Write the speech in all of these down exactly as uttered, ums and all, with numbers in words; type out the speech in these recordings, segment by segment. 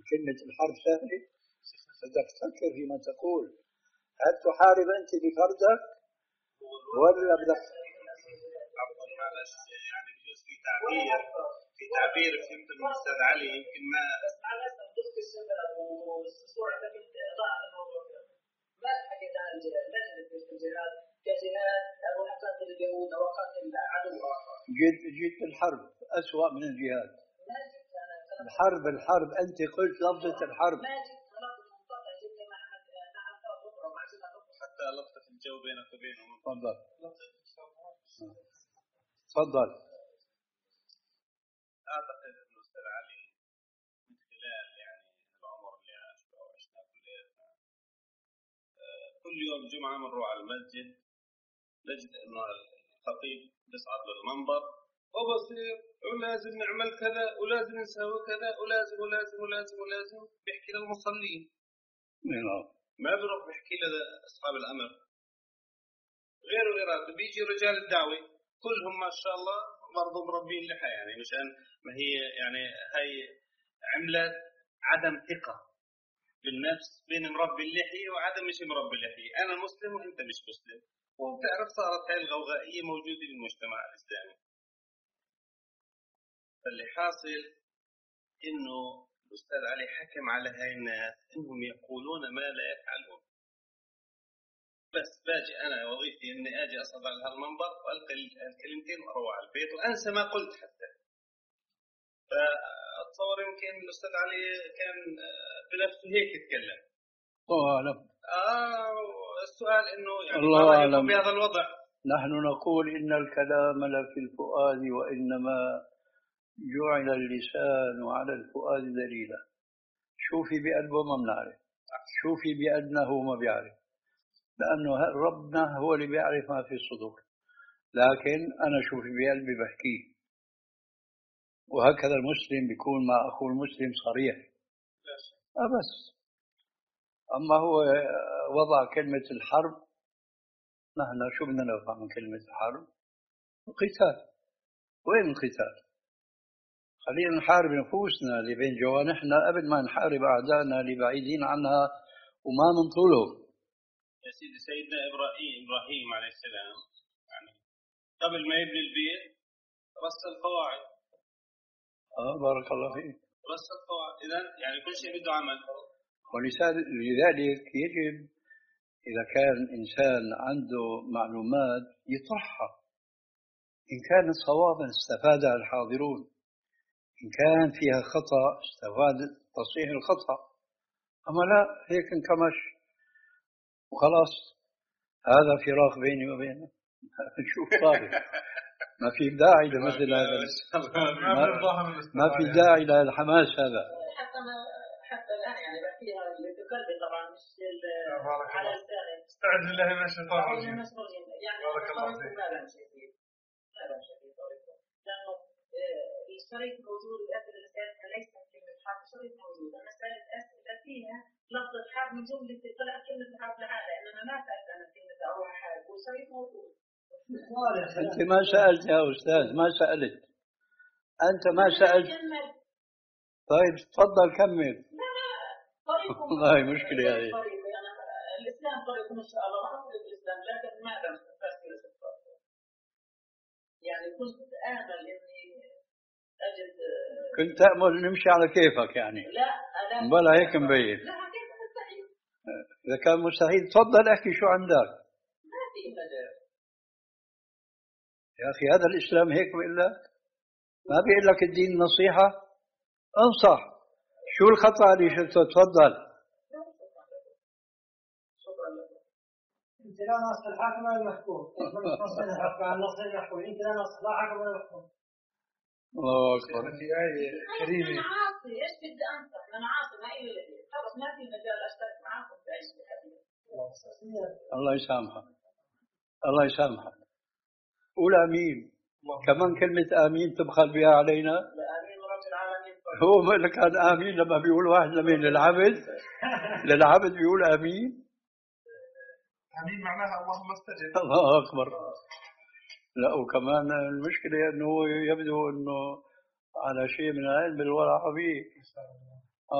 كلمة الحرب سهلة، بدك تفكر فيما تقول. هل تحارب أنت بفردك ولا بدك؟ عفوا معلش، يعني بجوز في تعبير في تعبير فهمت من الأستاذ علي يمكن ما بس على أساس ضد الشباب والصورة لكن ضاعت الموضوع ما حكيت عن الجهاد، لا تدرس الجهاد كجهاد أو قاتل اليهود أو قاتل عدو آخر. جيت جيت الحرب أسوأ من الجهاد. الحرب الحرب أنت قلت لفظة الحرب. حتى لقطة الجو بينك وبينهم. تفضل تفضل. أعتقد أن الأستاذ علي من خلال يعني العمر اللي عاشه أو عشنا كلنا كل يوم جمعة بنروح على المسجد نجد أنه الخطيب بيصعد للمنبر وبصير ولازم نعمل كذا ولازم نسوي كذا ولازم ولازم ولازم ولازم بيحكي للمصلين. ما بيروح بيحكي لأصحاب الأمر غير غيرات. بيجي رجال الدعوة كلهم ما شاء الله برضو مربين لحى، يعني مشان ما هي يعني هاي عملت عدم ثقة بالنفس بين مربي اللحية وعدم مش مربي اللحية. أنا مسلم وأنت مش مسلم، وبتعرف صارت هاي الغوغائية موجودة في المجتمع الإسلامي. فاللي حاصل إنه الأستاذ علي حكم على هاي الناس إنهم يقولون ما لا يفعلون. بس باجي أنا وظيفتي إني أجي أصعد على هالمنبر وألقي الكلمتين وأروح على البيت وأنسى ما قلت حتى. فأتصور يمكن الأستاذ علي كان بنفسه هيك يتكلم. الله أعلم. آه السؤال إنه يعني الله أعلم بهذا الوضع. نحن نقول إن الكلام لفي الفؤاد وإنما جعل اللسان على الفؤاد دليلا. شوفي بقلبه ما بنعرف، شوفي بأدنه ما بيعرف، لأنه ربنا هو اللي بيعرف ما في الصدور. لكن أنا شوفي بقلبي بحكيه، وهكذا المسلم بيكون مع أخوه المسلم صريح. أه بس أما هو وضع كلمة الحرب، نحن شو بدنا نفهم من كلمة الحرب؟ القتال. وين القتال؟ خلينا نحارب نفوسنا اللي بين جوانحنا قبل ما نحارب أعدائنا اللي بعيدين عنها وما ننطلهم. يا سيدي سيدنا إبراهيم إبراهيم عليه السلام يعني قبل ما يبني البيت رص القواعد. آه بارك الله فيك. رص القواعد. إذا يعني كل شيء بده عمل. ولذلك يجب إذا كان إنسان عنده معلومات يطرحها، إن كانت صوابا استفادها الحاضرون، إن كان فيها خطأ استفاد تصحيح الخطأ. أما لا هيك انكمش وخلاص هذا فراق بيني وبينه. شوف صار ما في داعي لمثل هذا، ما, ما في داعي للحماس هذا. حتى ما حتى الآن يعني بحكيها لقلبي طبعا مش على لساني. استعذ بالله من الشيطان الرجيم. يعني بارك الله فيك. ما بمشي فيه ما بمشي فيه طريقه، لأنه الشريط موجود وأسئلة الأسئلة ليس كلمة حرب. الشريط موجود، أنا سألت أسئلة فيها لفظة حرب من جملة طلع كلمة حرب لحالها، لأن أنا ما سألت أنا كلمة أروح حرب والشريط موجود. أنت ما سألت يا أستاذ، ما سألت أنت ما سألت. طيب تفضل كمل. لا لا طريق والله مشكلة هذه. الإسلام طريق إن شاء الله ما أقول الإسلام، لكن ما بس يعني كنت آمل إني أجد. كنت تأمل نمشي على كيفك يعني. لا لا بلا هيك مبين. لا كيف مستحيل. إذا كان مستحيل تفضل احكي شو عندك. ما في مجال يا أخي هذا الإسلام هيك بيقول لك، ما بيقول لك الدين نصيحة. انصح شو الخطأ اللي شفته. تفضل. انت لا نص الحاكم ولا المحكوم. نص الحكم عن نص المحكوم. انت لا نص لا حاكم ولا محكوم. الله أكبر. في آية كريمة. أنا عاصي إيش بدي أنصح؟ أنا عاصي ما إلي خلص ما في مجال أشترك معاكم في أي شيء. الله يسامحك الله يسامحك. قول آمين. كمان كلمة آمين تبخل بها علينا. آمين رب العالمين. هو ما كان آمين لما بيقول واحد لمين للعبد للعبد بيقول آمين. آمين معناها اللهم استجب. الله أكبر. لا وكمان المشكلة أنه يبدو أنه على شيء من العلم بالورع عربي. آه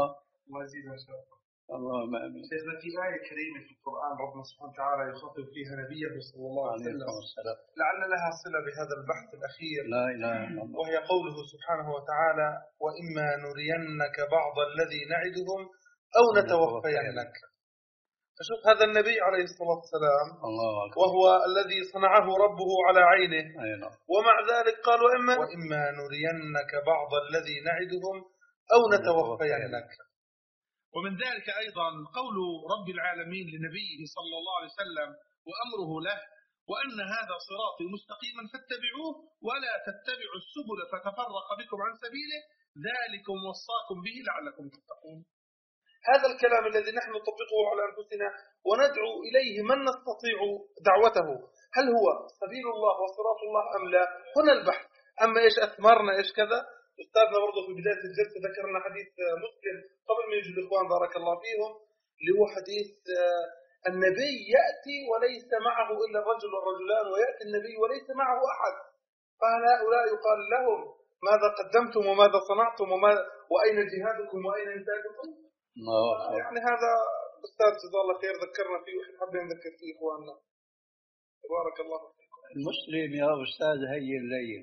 الله يزيدها ان شاء الله. اللهم امين. شيخنا في آية كريمة في القرآن ربنا سبحانه وتعالى يخاطب فيها نبيه صلى الله عليه وسلم لعل لها صلة بهذا البحث الأخير. لا إله إلا الله. وهي قوله سبحانه وتعالى: وإما نرينك بعض الذي نعدهم أو نتوفينك. فشوف هذا النبي عليه الصلاة والسلام الله أكبر. وهو الذي صنعه ربه على عينه. أينا. ومع ذلك قال: وإما, وإما نرينك بعض الذي نعدهم أو نتوفينك. ومن ذلك أيضا قول رب العالمين لنبيه صلى الله عليه وسلم وأمره له: وأن هذا صراطي مستقيما فاتبعوه ولا تتبعوا السبل فتفرق بكم عن سبيله ذلكم وصاكم به لعلكم تتقون. هذا الكلام الذي نحن نطبقه على أنفسنا وندعو إليه من نستطيع دعوته، هل هو سبيل الله وصراط الله أم لا؟ هنا البحث. أما إيش أثمرنا إيش كذا، أستاذنا برضو في بداية الجلسة ذكرنا حديث مسلم قبل ما يجي الإخوان بارك الله فيهم، اللي هو حديث النبي يأتي وليس معه إلا الرجل والرجلان، ويأتي النبي وليس معه أحد، فهؤلاء يقال لهم: ماذا قدمتم وماذا صنعتم وماذا وأين جهادكم وأين إنتاجكم؟ يعني هذا أستاذ جزاه الله خير ذكرنا فيه وإحنا حابين نذكر فيه إخواننا. بارك الله فيكم. المسلم يا أستاذ هين لين،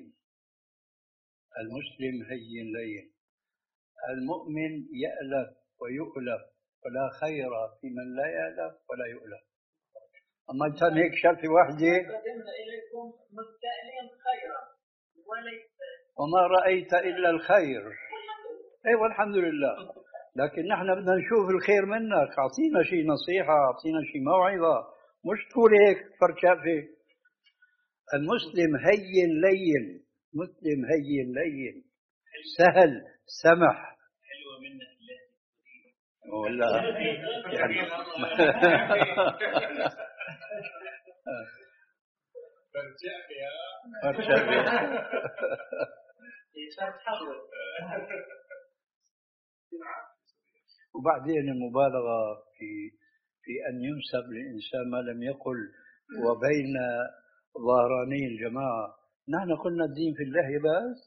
المسلم هين لين، المؤمن يألف ويؤلف، ولا خير في من لا يألف ولا يؤلف. أما أنت هيك شرفة واحدة: قدمنا إليكم مستألين خيرا وليس وما رأيت إلا الخير. أي والحمد لله. لكن نحن بدنا نشوف الخير منك، أعطينا شيء نصيحة، أعطينا شيء موعظة، مش تقول هيك فرشافة. المسلم هين لين، مسلم هين لين، سهل سمح. حلوة منك ولا يعني فرشافة فرشافة. وبعدين المبالغة في في أن ينسب للإنسان ما لم يقل. وبين ظهراني الجماعة نحن قلنا الدين في اللحية بس،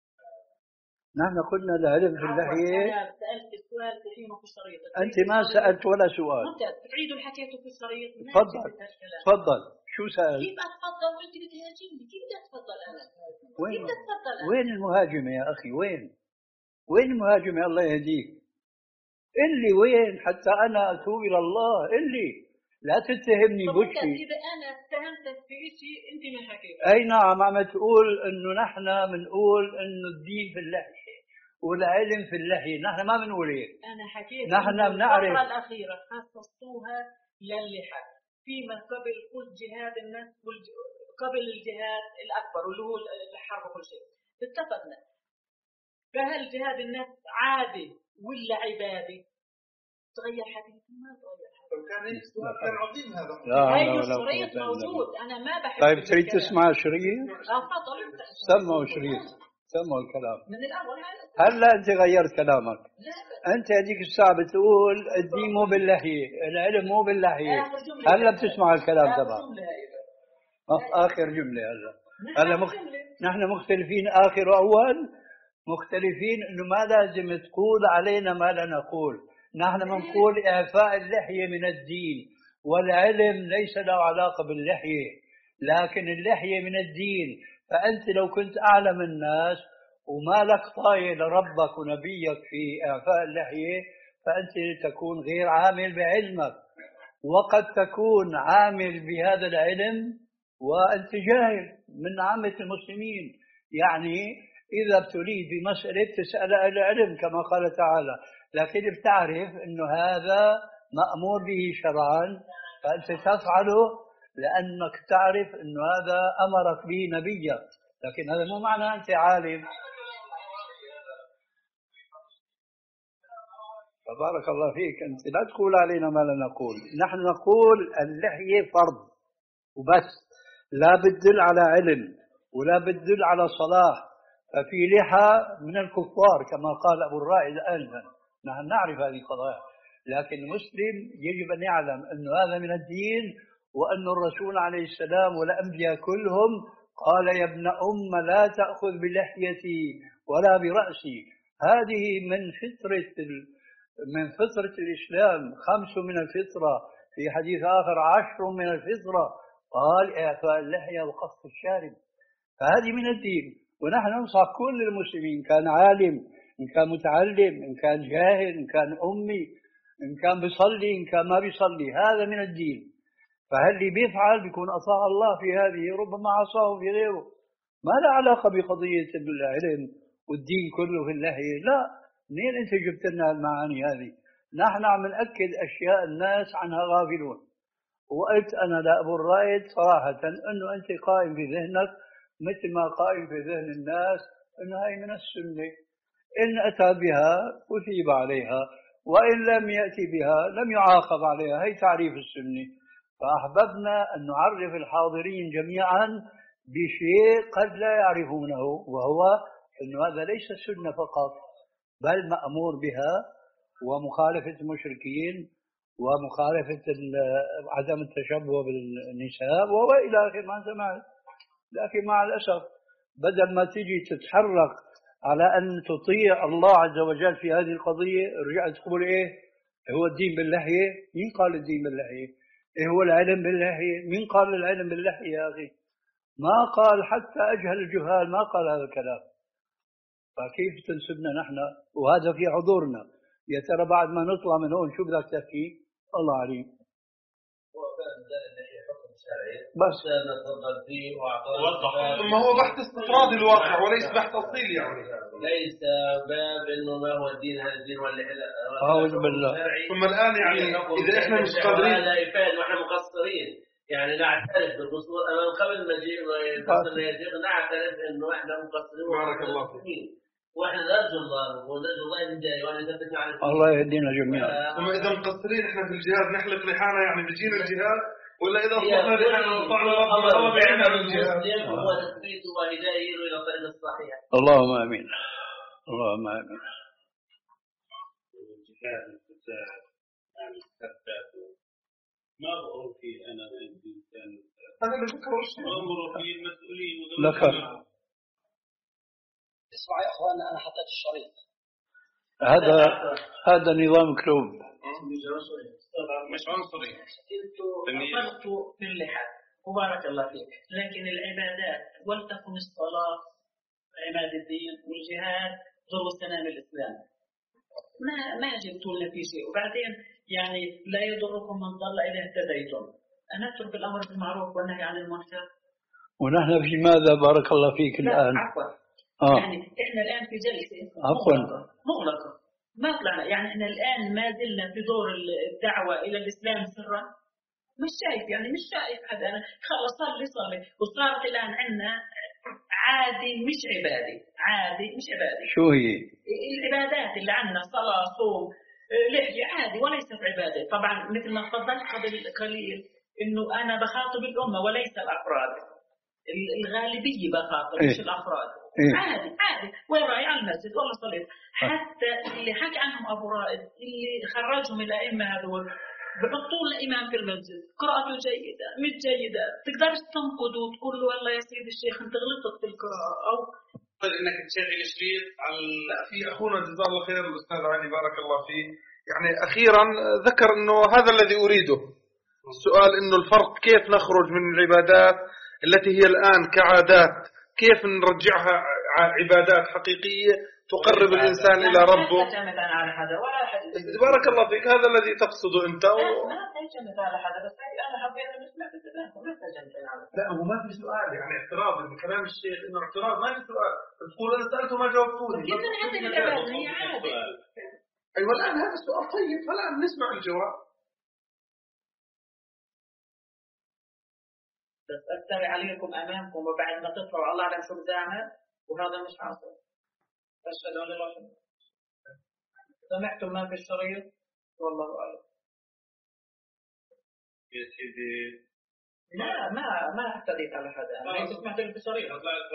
نحن قلنا العلم في اللحية. سألت السؤال تحينه في الشريط. أنت ما سألت ولا سؤال. ممتاز، تعيد الحكاية في الشريط. تفضل تفضل. شو سأل؟ كيف أتفضل وأنت بتهاجمني؟ كيف بدي أتفضل أنا؟ وين كيف بدي أتفضل أنا؟ وين المهاجمة يا أخي؟ وين وين المهاجمة؟ الله يهديك. اللي وين حتى أنا أتوب إلى الله. اللي لا تتهمني بوجهي. إذا أنا اتهمتك في شيء أنت ما حكيت. أي نعم، عم تقول إنه نحن بنقول إنه الدين في اللحية والعلم في اللحية. نحن ما بنقول هيك. أنا حكيت نحن بنعرف. الفترة الأخيرة خصصتوها للحى فيما قبل كل جهاد الناس قبل الجهاد الأكبر واللي هو الحرب وكل شيء. اتفقنا. فهل جهاد الناس عادي ولا عبادي؟ تغير حديثي؟ ما تغير حديثي. كان السؤال كان عظيم هذا. هاي الشريط موجود. أنا ما بحب. طيب تريد تسمع شريط؟ اه تفضل. سمعوا شريط، سمعوا الكلام. من الأول هلا أنت غيرت كلامك. أنت هذيك الساعة بتقول الدين مو باللحية، العلم مو باللحية. هلا بتسمع الكلام تبعك. آخر جملة. هلا هلا مخ... نحن مختلفين آخر وأول. مختلفين إنه ما لازم تقول علينا ما لا نقول. نحن بنقول إعفاء اللحية من الدين، والعلم ليس له علاقة باللحية، لكن اللحية من الدين. فأنت لو كنت أعلم الناس وما لك طاية لربك ونبيك في إعفاء اللحية، فأنت تكون غير عامل بعلمك، وقد تكون عامل بهذا العلم وأنت جاهل من عامة المسلمين. يعني إذا ابتليت بمسألة تسأل أهل العلم كما قال تعالى، لكن بتعرف أنه هذا مأمور به شرعا فأنت تفعله لأنك تعرف أنه هذا أمرك به نبيك، لكن هذا مو معنى أنت عالم. فبارك الله فيك. أنت لا تقول علينا ما لا نقول. نحن نقول اللحية فرض وبس، لا بتدل على علم ولا بتدل على صلاح. ففي لحى من الكفار كما قال أبو الرائد آنفا. نحن نعرف هذه القضايا، لكن المسلم يجب أن يعلم أن هذا من الدين، وأن الرسول عليه السلام والأنبياء كلهم قال: يا ابن أم لا تأخذ بلحيتي ولا برأسي. هذه من فطرة من فطرة الإسلام خمس من الفطرة، في حديث آخر عشر من الفطرة، قال إعفاء اللحية وقص الشارب، فهذه من الدين. ونحن ننصح كل المسلمين، كان عالم، إن كان متعلم، إن كان جاهل، إن كان أمي، إن كان بيصلي، إن كان ما بيصلي، هذا من الدين. فهل بيفعل بيكون أطاع الله في هذه، ربما عصاه في غيره. ما له علاقة بقضية العلم والدين كله في اللحية، لا. منين أنت جبت لنا المعاني هذه؟ نحن عم نأكد أشياء الناس عنها غافلون. وقلت أنا لأبو الرائد صراحة أنه أنت قائم في ذهنك مثل ما قائم في ذهن الناس أنه هي من السنة، إن أتى بها أثيب عليها، وإن لم يأتي بها لم يعاقب عليها. هي تعريف السنة. فأحببنا أن نعرف الحاضرين جميعا بشيء قد لا يعرفونه، وهو أن هذا ليس سنة فقط، بل مأمور بها، ومخالفة المشركين، ومخالفة عدم التشبه بالنساء وإلى آخر ما سمعت. لكن مع الأسف بدل ما تجي تتحرك على أن تطيع الله عز وجل في هذه القضية، رجعت تقول إيه هو الدين باللحية؟ مين قال الدين باللحية؟ إيه هو العلم باللحية؟ مين قال العلم باللحية يا أخي؟ ما قال، حتى أجهل الجهال ما قال هذا الكلام. فكيف تنسبنا نحن وهذا في حضورنا؟ يا ترى بعد ما نطلع من هون شو بدك تحكي؟ الله عليم. بس نتفضل فيه ثم هو بحث استطراد الواقع وليس بحث أصيل، يعني ليس باب انه ما هو الدين هذا الدين ولا لا. أعوذ بالله. ثم الآن يعني إذا إحنا مش قادرين لا يفعل ونحن مقصرين، يعني نعترف بالقصور أمام قبل مجيء ويتصل يزيد، نعترف إنه إحنا مقصرين. بارك الله فيك. وإحنا نرجو الله ونرجو الله يهدينا وأن يثبتنا على الدين. الله يهدينا جميعا. ثم إذا مقصرين إحنا في الجهاد نحلق لحانا، يعني بيجينا الجهاد، ولا إذا أصبحنا لحانا وطعنا ربنا الله بعيننا عن الجهاد. هو تثبيت وهداية إلى الطريق الصحيح. اللهم آمين. اللهم آمين. الجهاد الفساد عن الثبات ما بقول فيه أنا الإنسان هذا اللي ذكره أمر فيه المسؤولين. ذكر. اسمع يا أخوان، أنا حطيت الشريط. هذا هذا نظام كلوب. مش عنصري. انتوا أخذتوا في اللحى وبارك الله فيك، لكن العبادات ولتكن الصلاة عماد الدين والجهاد ذروة سنام الإسلام. ما ما جبتوا لنا في شيء. وبعدين يعني لا يضركم من ضل إذا اهتديتم. أن نترك الأمر بالمعروف والنهي عن المنكر. ونحن في ماذا بارك الله فيك الآن؟ عفوا. آه. يعني إحنا الآن في جلسة مغلقة. مغلقة ما طلعنا، يعني إحنا الآن ما زلنا في دور الدعوة إلى الإسلام سرا. مش شايف يعني مش شايف حدا. أنا خلص صلي صلي وصارت الآن عندنا عادي مش عبادي، عادي مش عبادي. شو هي؟ العبادات اللي عندنا صلاة صوم لحية عادي وليست عبادة. طبعا مثل ما تفضلت قبل قليل إنه أنا بخاطب الأمة وليس الأفراد، الغالبية بخاطب إيه؟ مش الأفراد. إيه؟ عادي عادي وين رايح على المسجد والله صليت. حتى اللي حكى عنهم أبو رائد اللي خرجهم الأئمة هذول بحطوا له إمام في المسجد قراءته جيدة مش جيدة، تقدرش تنقده وتقول له والله يا سيدي الشيخ أنت غلطت في القراءة. أو إنك تشغل شريط على في أخونا جزاه الله خير الأستاذ علي بارك الله فيه، يعني أخيرا ذكر أنه هذا الذي أريده. السؤال أنه الفرق كيف نخرج من العبادات التي هي الآن كعادات، كيف نرجعها عبادات حقيقية تقرب الإنسان إلى ربه. لا تعتمد على هذا ولا أحد. بارك الله فيك، هذا الذي تقصده أنت. و... ما تعتمد على هذا، بس أنا حبيت نسمع بالتداخل ما تعتمد على هذا. لا هو ما في سؤال، يعني اعتراض من كلام الشيخ إنه اعتراض ما في سؤال. تقول أنا سألته ما جاوبتوني. كيف نعطي الجواب؟ هي عادي. أيوة الآن هذا السؤال طيب، فالآن نسمع الجواب. بس أستري عليكم أمامكم وبعد ما تطلعوا الله أعلم شو بزعمل، وهذا مش حاصل. أشهد أن لا إله إلا الله. سمعتم ما في الشريط؟ والله أعلم. يا سيدي لا ما ما اعتديت على هذا. أنا سمعت في الشريط.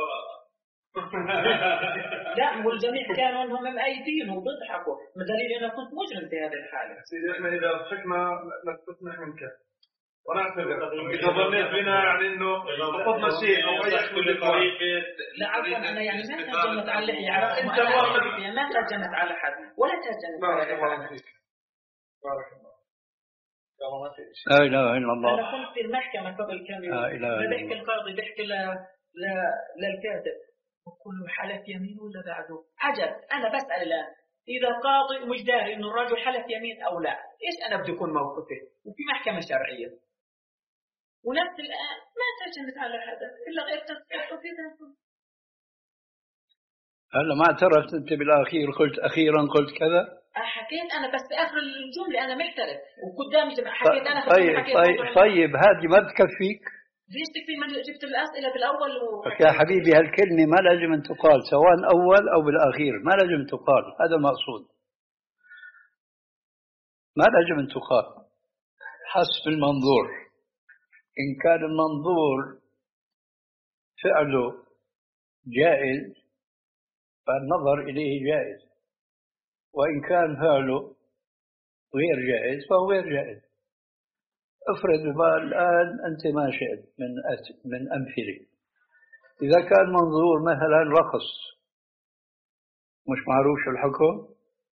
لا والجميع كانوا أنهم مأيدين وبيضحكوا، بدليل أنا كنت مجرم في هذه الحالة. سيدي إحنا إذا ضحكنا نستثنى منك. ونعتذر إذا ظنيت بنا يعني إنه قصدنا شيء أو أي حمل طريقة. لا عفوا أنا يعني ما تهجمت على اللحية، أنت ما تهجمت على حد ولا تهجمت على حد. بارك الله. لا إله إلا الله. أنا كنت في المحكمة قبل كم يوم، بحكي القاضي بحكي ل... ل... للكاتب وكله حلف يمين ولا بعده عجب. أنا بسأل الآن إذا قاضي مش داري إنه الرجل حلف يمين أو لا، إيش أنا بدي يكون موقفي؟ وفي محكمة شرعية ونفس الآن ما تهجمت على حدا إلا غير تصحيح وكذا. هلا ما اعترفت أنت بالأخير، قلت أخيرا قلت كذا. حكيت أنا بس بآخر الجملة أنا محترف وقدامي جماعة حكيت أنا. طيب حكيت طيب, طيب هذه ما تكفيك؟ ليش تكفي؟ ما جبت الأسئلة بالأول و... يا حبيبي هالكلمة ما لازم أن تقال سواء أول أو بالأخير، ما لازم تقال، هذا المقصود، ما لازم أن تقال حسب المنظور. إن كان المنظور فعله جائز فالنظر إليه جائز، وإن كان فعله غير جائز فهو غير جائز. افرض الآن أنت ما شئت من من أمثلة، إذا كان منظور مثلا رقص مش معروف شو الحكم؟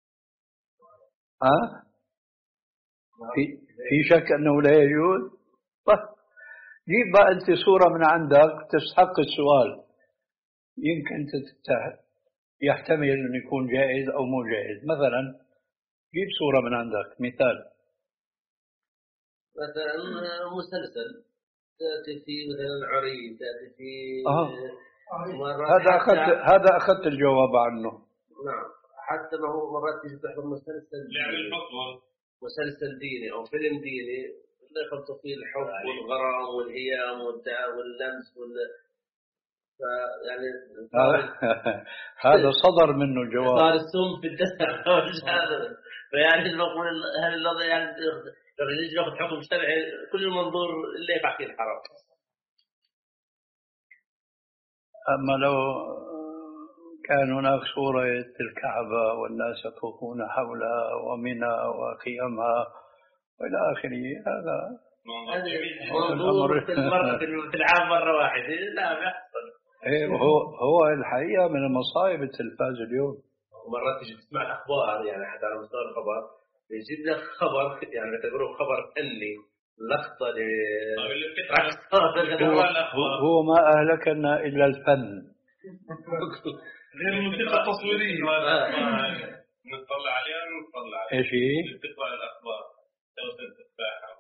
ها؟ في في شك أنه لا يجوز؟ طيب جيب بقى أنت صورة من عندك تستحق السؤال، يمكن يحتمل أن يكون جائز أو مو جائز. مثلا جيب صورة من عندك مثال. مثلا مسلسل تأتي في مثلا عري، تأتي في آه. هذا أخذت هذا أخذت الجواب عنه. نعم، حتى ما هو مرات تجي تحضر مسلسل ديني، مسلسل ديني أو فيلم ديني يخلطوا فيه الحب والغرام والهيام واللمس وال يعني هذا صدر منه الجواب. صار السم في الدسم. فيعني المقول هل الذي يعني لما نيجي ناخذ حكم شرعي كل المنظور اللي يقع فيه الحرام. أما لو كان هناك صورة الكعبة والناس يطوفون حولها ومنى وقيامها وإلى آخره، هذا منظور في المرة في العام مرة واحدة لا بيحصل. إيه هو هو الحقيقة من المصايب التلفاز اليوم. مرات تيجي تسمع الأخبار يعني حتى على مستوى الخبر يجيب لك خبر يعني تعتبره خبر فني لقطة هو, هو ما أهلكنا إلا الفن غير الموسيقى التصويرية نطلع عليها نطلع عليها إيش هي؟ تقرأ الأخبار توصل تفاحة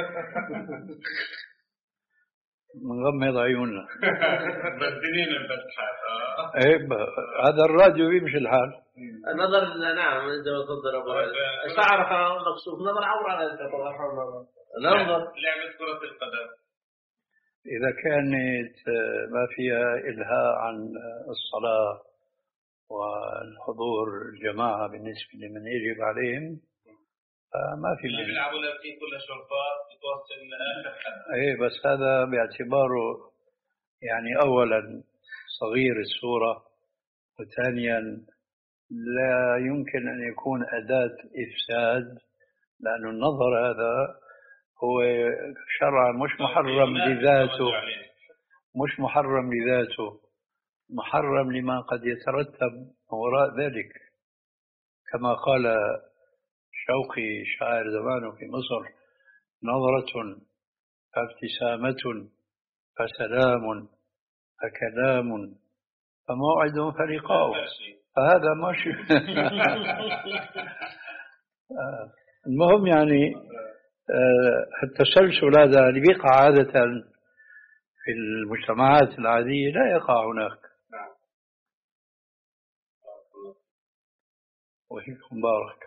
نغمض عيوننا بدنين الفتحات. إيه هذا الراديو يمشي الحال. النظر نعم إذا تفضل أبو شعرها مكشوف نظر عورة ننظر لعبة كرة القدم إذا كانت ما فيها إلهاء عن الصلاة والحضور الجماعة بالنسبة لمن يجب عليهم ما في اللي بيلعبوا لابسين كل شرطات بتوصل لآخر حد. إيه بس هذا باعتباره يعني أولا صغير الصورة، وثانيا لا يمكن أن يكون أداة إفساد، لأن النظر هذا هو شرعا مش محرم لذاته، مش محرم لذاته، محرم لما قد يترتب وراء ذلك، كما قال شوقي شاعر زمانه في مصر: نظرة فابتسامة فسلام فكلام فموعد فلقاء. فهذا ماشي. المهم يعني التسلسل هذا اللي بيقع عادة في المجتمعات العادية لا يقع هناك. وفيكم بارك.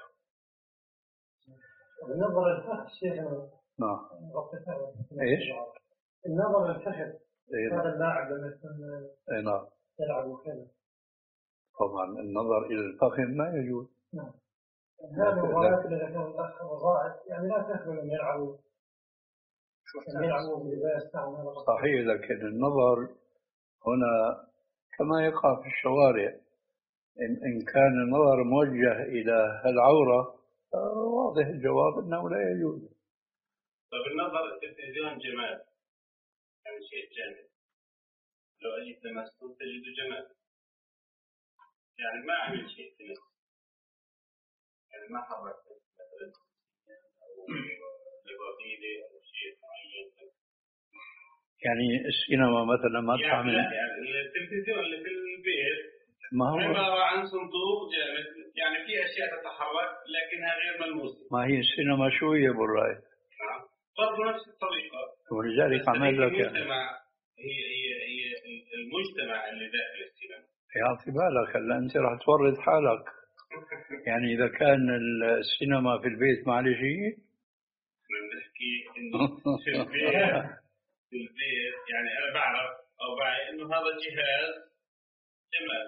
النظر الفخذ شيء. نعم. ايش؟ النظر الفخذ. هذا اللاعب لما يكون نعم يلعب وكذا. طبعا النظر إلى الفخذ ما يجوز. نعم. هذا المباريات اللي كان الأخ وظائف يعني لا تكمل أن يلعبوا يلعبوا بلباس. صحيح، لكن النظر هنا كما يقع في الشوارع، إن كان النظر موجه إلى العورة واضح الجواب أنه لا يجوز. فبالنظر التلفزيون جمال، يعني شيء جامد، لو أجيت لمسته تجده جمال، يعني ما عمل شيء في نفسه، يعني ما حرك مثلا أو لبابيلي أو شيء معين. يعني السينما مثلا ما يعني تعمل، لا، يعني التلفزيون اللي في البيت ما هو عبارة عن صندوق جامد، يعني في أشياء تتحرك لكنها غير ملموسة. ما هي السينما شو هي أبو الرأي؟ نعم، برضه نفس الطريقة، ولذلك عمل لك يعني هي هي هي المجتمع اللي داخل السينما. يعطي بالك هلا أنت راح تورط حالك. يعني إذا كان السينما في البيت معلش شيء بنحكي إنه في البيت في البيت يعني أنا بعرف أو بعي إنه هذا جهاز جمال،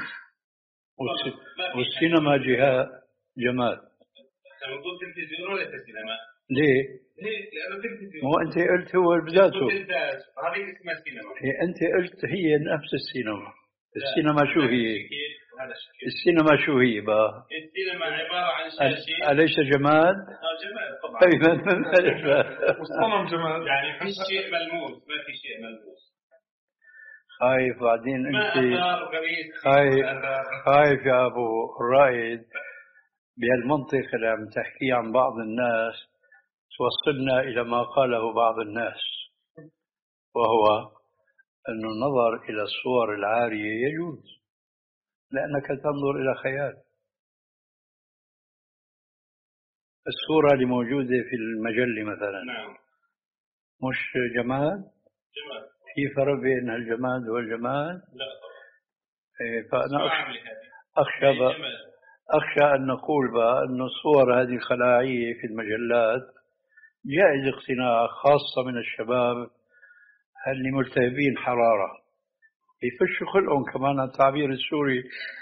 والسينما جهاز جمال. احنا بنقول تلفزيون وليس سينما. ليه؟ ليه؟ لأنه تلفزيون. مو أنت قلت هو بذاته. هذه اسمها سينما. هي أنت قلت هي نفس السينما. السينما شو هي؟ هذا الشكل. السينما شو هي بقى؟ السينما عبارة عن شاشة. أليس جمال؟ آه جمال طبعا. والصنم جمال. يعني في شيء ملموس، ما في شيء ملموس. خايف بعدين أنت خايف خايف يا أبو رائد بهالمنطق اللي عم تحكيه عن بعض الناس توصلنا إلى ما قاله بعض الناس، وهو أن النظر إلى الصور العارية يجوز لأنك تنظر إلى خيال. الصورة اللي موجودة في المجلة مثلا نعم. مش جمال؟ جمال. في فرق بين الجماد والجمال؟ لا طبعا. إيه، فأنا أخشى أخشى, بقى أخشى أن نقول بقى أن الصور هذه الخلاعية في المجلات جائز اقتناع، خاصة من الشباب اللي ملتهبين حرارة يفشوا خلقهم كمان التعبير السوري.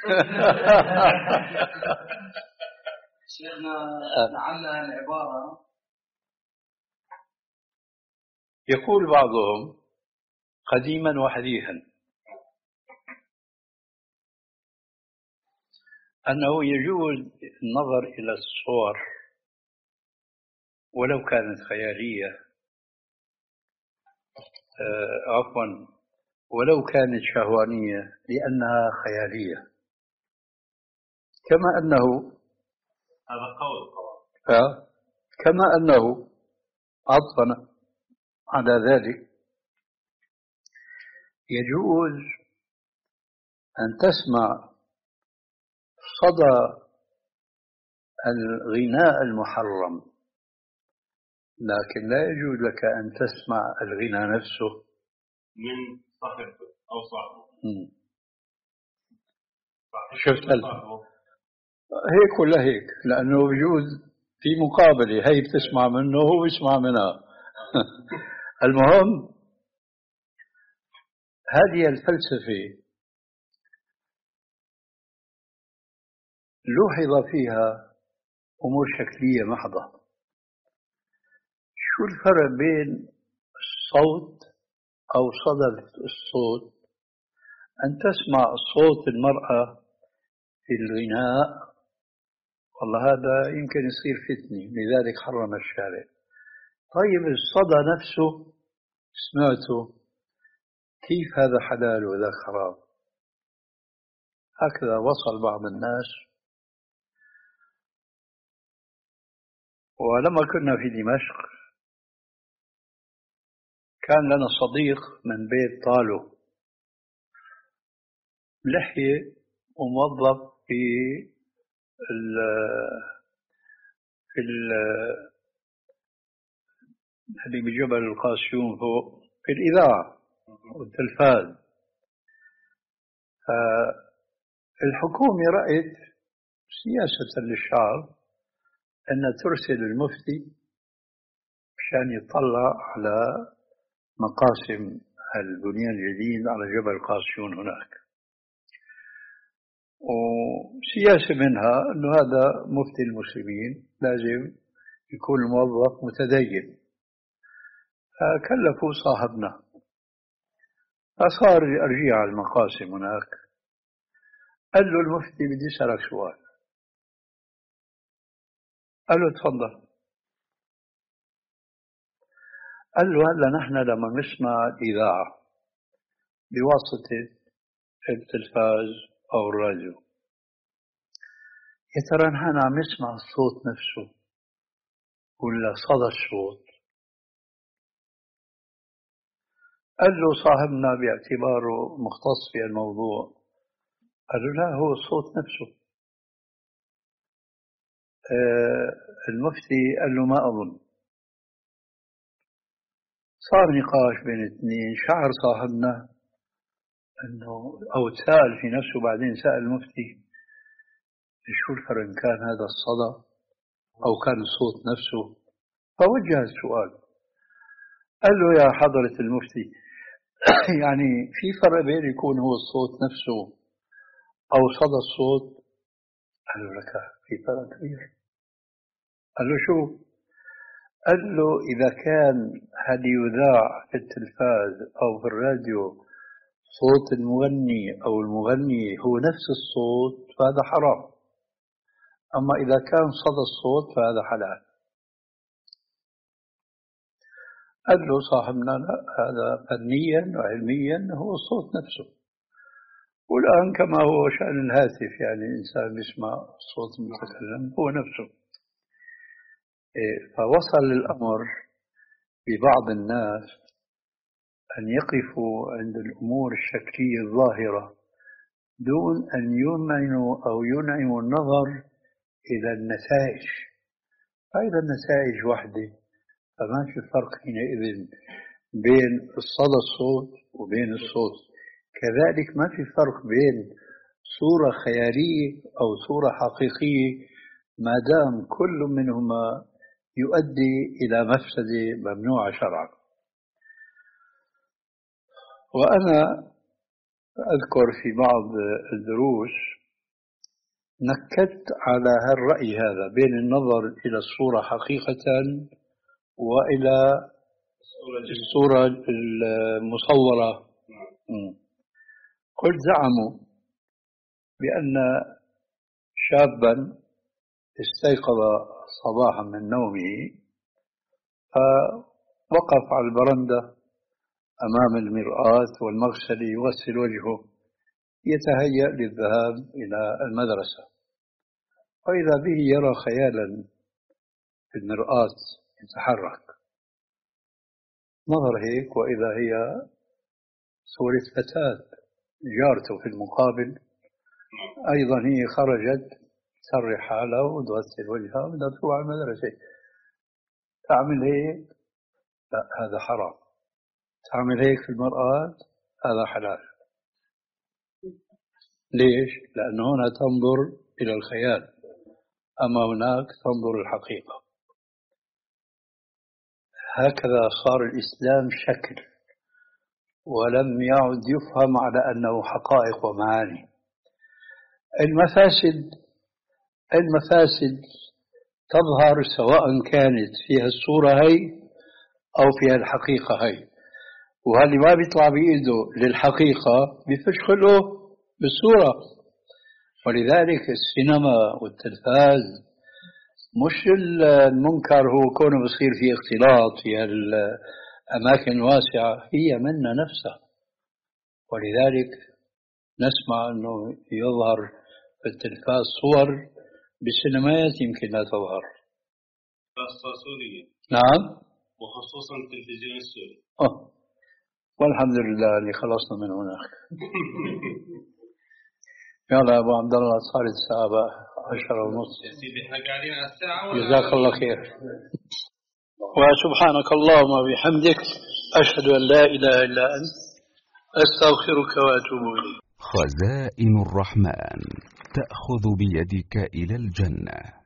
شيخنا لعل العبارة يقول بعضهم قديما وحديثا أنه يجوز النظر إلى الصور ولو كانت خيالية، آه عفوا ولو كانت شهوانية لأنها خيالية، كما أنه هذا قول آه كما أنه عطفا على ذلك يجوز أن تسمع صدى الغناء المحرم، لكن لا يجوز لك أن تسمع الغناء نفسه من صاحبه أو صاحبه. شفت هيك ولا هيك؟ لأنه بجوز في مقابلة، هي بتسمع منه وهو بيسمع منها. المهم هذه الفلسفة لوحظ فيها أمور شكلية محضة. شو الفرق بين الصوت أو صدى الصوت؟ أن تسمع صوت المرأة في الغناء، والله هذا يمكن يصير فتنة لذلك حرم الشارع. طيب الصدى نفسه سمعته، كيف هذا حلال وذا حرام؟ هكذا وصل بعض الناس. ولما كنا في دمشق كان لنا صديق من بيت طالو لحية وموظف في ال في ال اللي بجبل القاسيون فوق في الإذاعة والتلفاز. الحكومة رأت سياسة للشعب أن ترسل المفتي مشان يطلع على مقاسم البنيان الجديد على جبل قاسيون هناك، وسياسة منها أنه هذا مفتي المسلمين لازم يكون الموظف متدين. فكلفوا صاحبنا، فصار أرجع على المقاسم هناك، قال له المفتي بدي أسألك سؤال. قال له تفضل. قال له هلا نحن لما نسمع الإذاعة بواسطة التلفاز أو الراديو، يا ترى نحن عم نسمع الصوت نفسه ولا صدى الصوت؟ قال له صاحبنا باعتباره مختص في الموضوع، قال له لا، هو الصوت نفسه. آه المفتي قال له ما أظن. صار نقاش بين الاثنين، شعر صاحبنا أنه أو تساءل في نفسه، بعدين سأل المفتي شو الفرق إن كان هذا الصدى أو كان الصوت نفسه، فوجه السؤال. قال له يا حضرة المفتي، يعني في فرق بين يكون هو الصوت نفسه أو صدى الصوت؟ قال له لك في فرق كبير. قال له شو؟ قال له إذا كان هل يذاع في التلفاز أو في الراديو صوت المغني أو المغني هو نفس الصوت فهذا حرام، أما إذا كان صدى الصوت فهذا حلال. قال له صاحبنا لا، هذا فنيا وعلميا هو الصوت نفسه، والآن كما هو شأن الهاتف، يعني الإنسان يسمع صوت المتكلم هو نفسه. فوصل الأمر ببعض الناس أن يقفوا عند الأمور الشكلية الظاهرة دون أن يمعنوا أو ينعموا النظر إلى النتائج. فإذا النتائج وحدة فما في فرق حينئذ بين الصدى الصوت وبين الصوت. كذلك ما في فرق بين صورة خيالية أو صورة حقيقية ما دام كل منهما يؤدي إلى مفسدة ممنوعة شرعا. وأنا أذكر في بعض الدروس نكدت على هالرأي هذا بين النظر إلى الصورة حقيقة وإلى الصورة المصورة. قلت زعموا بأن شابا استيقظ صباحا من نومه فوقف على البرندة أمام المرآة والمغسل يغسل وجهه يتهيأ للذهاب إلى المدرسة، وإذا به يرى خيالا في المرآة يتحرك. نظر هيك وإذا هي صورة فتاة جارته في المقابل، أيضا هي خرجت تسرح حالها وتغسل وجهها وبدها تروح على المدرسة. تعمل هيك لا، هذا حرام. تعمل هيك في المرآة هذا حلال. ليش؟ لأنه هنا تنظر إلى الخيال، أما هناك تنظر الحقيقة. هكذا صار الإسلام شكل ولم يعد يفهم على أنه حقائق ومعاني. المفاسد المفاسد تظهر سواء كانت فيها الصورة هي أو فيها الحقيقة هي، وهاللي ما بيطلع بإيده للحقيقة بيفشخله بالصورة. ولذلك السينما والتلفاز مش المنكر هو كونه بصير فيه اختلاط في الأماكن الواسعة، هي منها نفسها. ولذلك نسمع أنه يظهر في التلفاز صور بالسينمات يمكن لا تظهر. خاصة سوريا. نعم، وخصوصا التلفزيون السوري. أوه. والحمد لله اللي خلصنا من هناك. يلا أبو عبد الله، صارت الساعة عشرة ونص. يا سيدي احنا قاعدين على الساعة. جزاك الله خير. وسبحانك اللهم وبحمدك أشهد أن لا إله إلا أنت أستغفرك وأتوب إليك. خزائن الرحمن تأخذ بيدك إلى الجنة.